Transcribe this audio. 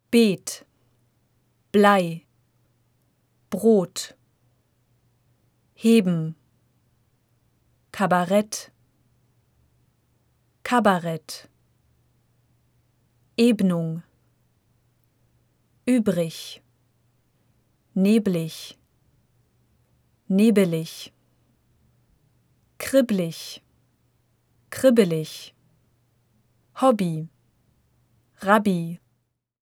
Beet, Blei, Brot, Heben, Kabarett, Kabarett, Ebnung, übrig, neblig, nebelig, kribblig, kribbelig, Hobby, Rabbi,